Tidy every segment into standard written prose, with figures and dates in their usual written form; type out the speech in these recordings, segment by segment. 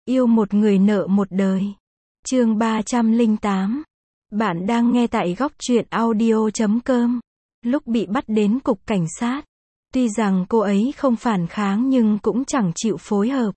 Yêu một người nợ một đời. Chương 308. Bạn đang nghe tại góc truyện audio.com. Lúc bị bắt đến cục cảnh sát, tuy rằng cô ấy không phản kháng nhưng cũng chẳng chịu phối hợp.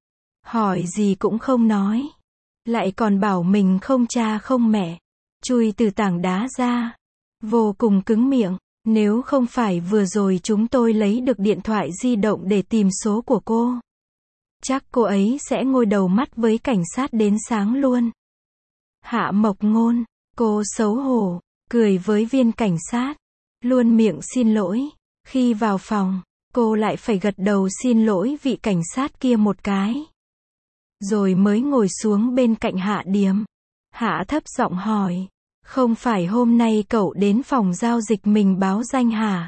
Hỏi gì cũng không nói. Lại còn bảo mình không cha không mẹ. Chui từ tảng đá ra. Vô cùng cứng miệng. Nếu không phải vừa rồi chúng tôi lấy được điện thoại di động để tìm số của cô, chắc cô ấy sẽ ngồi đầu mắt với cảnh sát đến sáng luôn. Hạ Mộc Ngôn, cô xấu hổ, cười với viên cảnh sát, luôn miệng xin lỗi. Khi vào phòng, cô lại phải gật đầu xin lỗi vị cảnh sát kia một cái. Rồi mới ngồi xuống bên cạnh Hạ Điềm. Hạ thấp giọng hỏi, không phải hôm nay cậu đến phòng giao dịch mình báo danh hả?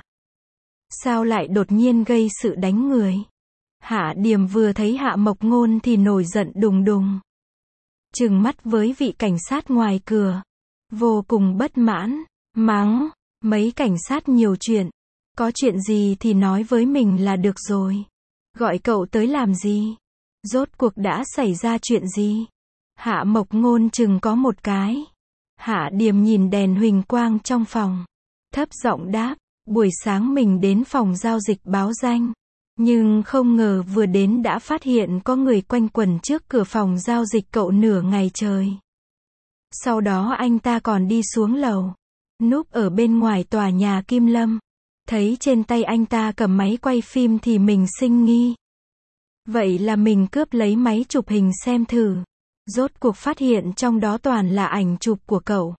Sao lại đột nhiên gây sự đánh người? Hạ Điềm vừa thấy Hạ Mộc Ngôn thì nổi giận đùng đùng. Trừng mắt với vị cảnh sát ngoài cửa. Vô cùng bất mãn. Mắng, mấy cảnh sát nhiều chuyện. Có chuyện gì thì nói với mình là được rồi. Gọi cậu tới làm gì? Rốt cuộc đã xảy ra chuyện gì? Hạ Mộc Ngôn chừng có một cái. Hạ Điềm nhìn đèn huỳnh quang trong phòng. Thấp giọng đáp, buổi sáng mình đến phòng giao dịch báo danh. Nhưng không ngờ vừa đến đã phát hiện có người quanh quẩn trước cửa phòng giao dịch cậu nửa ngày trời. Sau đó anh ta còn đi xuống lầu. Núp ở bên ngoài tòa nhà Kim Lâm. Thấy trên tay anh ta cầm máy quay phim thì mình sinh nghi. Vậy là mình cướp lấy máy chụp hình xem thử. Rốt cuộc phát hiện trong đó toàn là ảnh chụp của cậu.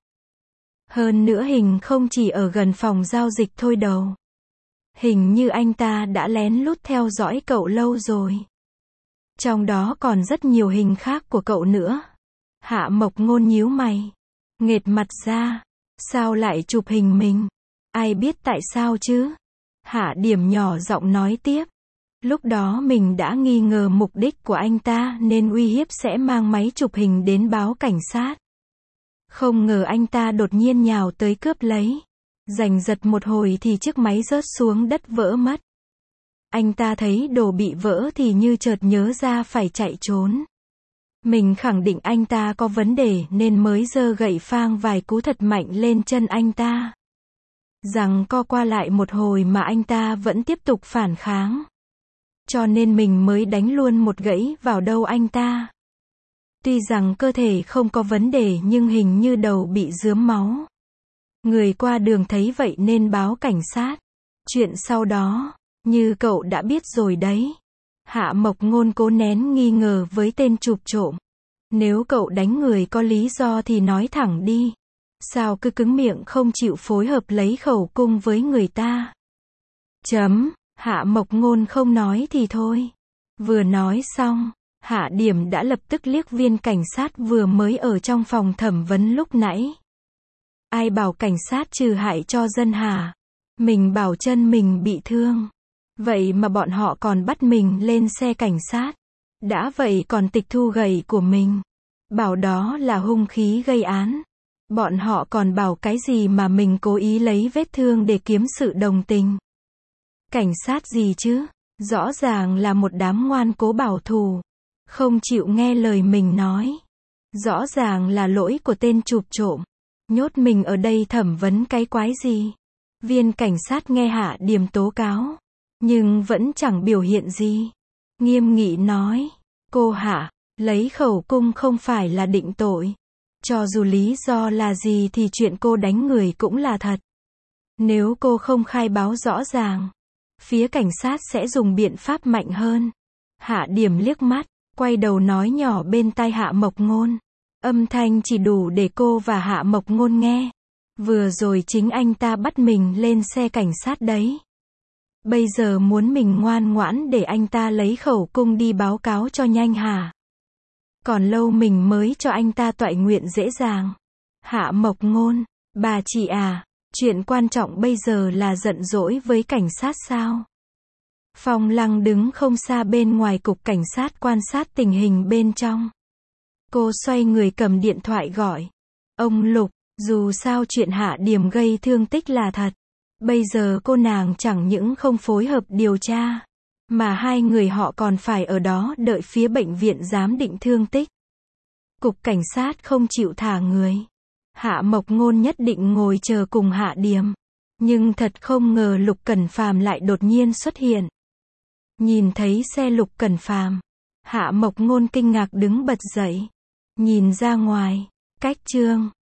Hơn nữa hình không chỉ ở gần phòng giao dịch thôi đâu. Hình như anh ta đã lén lút theo dõi cậu lâu rồi. Trong đó còn rất nhiều hình khác của cậu nữa. Hạ Mộc Ngôn nhíu mày. Nghệt mặt ra. Sao lại chụp hình mình? Ai biết tại sao chứ? Hạ Điềm nhỏ giọng nói tiếp. Lúc đó mình đã nghi ngờ mục đích của anh ta nên uy hiếp sẽ mang máy chụp hình đến báo cảnh sát. Không ngờ anh ta đột nhiên nhào tới cướp lấy. Giành giật một hồi thì chiếc máy rớt xuống đất vỡ mất. Anh ta thấy đồ bị vỡ thì như chợt nhớ ra phải chạy trốn. Mình khẳng định anh ta có vấn đề nên mới giơ gậy phang vài cú thật mạnh lên chân anh ta. Rằng co qua lại một hồi mà anh ta vẫn tiếp tục phản kháng. Cho nên mình mới đánh luôn một gãy vào đầu anh ta. Tuy rằng cơ thể không có vấn đề nhưng hình như đầu bị rướm máu. Người qua đường thấy vậy nên báo cảnh sát. Chuyện sau đó, như cậu đã biết rồi đấy. Hạ Mộc Ngôn cố nén nghi ngờ với tên chụp trộm. Nếu cậu đánh người có lý do thì nói thẳng đi. Sao cứ cứng miệng không chịu phối hợp lấy khẩu cung với người ta? Hạ Mộc Ngôn không nói thì thôi. Vừa nói xong, Hạ Điềm đã lập tức liếc viên cảnh sát vừa mới ở trong phòng thẩm vấn lúc nãy. Ai bảo cảnh sát trừ hại cho dân hả? Mình bảo chân mình bị thương. Vậy mà bọn họ còn bắt mình lên xe cảnh sát. Đã vậy còn tịch thu gậy của mình. Bảo đó là hung khí gây án. Bọn họ còn bảo cái gì mà mình cố ý lấy vết thương để kiếm sự đồng tình. Cảnh sát gì chứ? Rõ ràng là một đám ngoan cố bảo thủ. Không chịu nghe lời mình nói. Rõ ràng là lỗi của tên chụp trộm. Nhốt mình ở đây thẩm vấn cái quái gì? Viên cảnh sát nghe Hạ Điềm tố cáo. Nhưng vẫn chẳng biểu hiện gì. Nghiêm nghị nói. Cô Hạ, lấy khẩu cung không phải là định tội. Cho dù lý do là gì thì chuyện cô đánh người cũng là thật. Nếu cô không khai báo rõ ràng, phía cảnh sát sẽ dùng biện pháp mạnh hơn. Hạ Điềm liếc mắt, quay đầu nói nhỏ bên tai Hạ Mộc Ngôn. Âm thanh chỉ đủ để cô và Hạ Mộc Ngôn nghe. Vừa rồi chính anh ta bắt mình lên xe cảnh sát đấy. Bây giờ muốn mình ngoan ngoãn để anh ta lấy khẩu cung đi báo cáo cho nhanh hả? Còn lâu mình mới cho anh ta toại nguyện dễ dàng. Hạ Mộc Ngôn, bà chị à, chuyện quan trọng bây giờ là giận dỗi với cảnh sát sao? Phong Lăng đứng không xa bên ngoài cục cảnh sát quan sát tình hình bên trong. Cô xoay người cầm điện thoại gọi. Ông Lục, dù sao chuyện Hạ Điềm gây thương tích là thật. Bây giờ cô nàng chẳng những không phối hợp điều tra, Mà hai người họ còn phải ở đó đợi phía bệnh viện giám định thương tích. Cục cảnh sát không chịu thả người. Hạ Mộc Ngôn nhất định ngồi chờ cùng Hạ Điềm. Nhưng thật không ngờ Lục Cẩn Phàm lại đột nhiên xuất hiện. Nhìn thấy xe Lục Cẩn Phàm, Hạ Mộc Ngôn kinh ngạc đứng bật dậy. Nhìn ra ngoài, cách Trương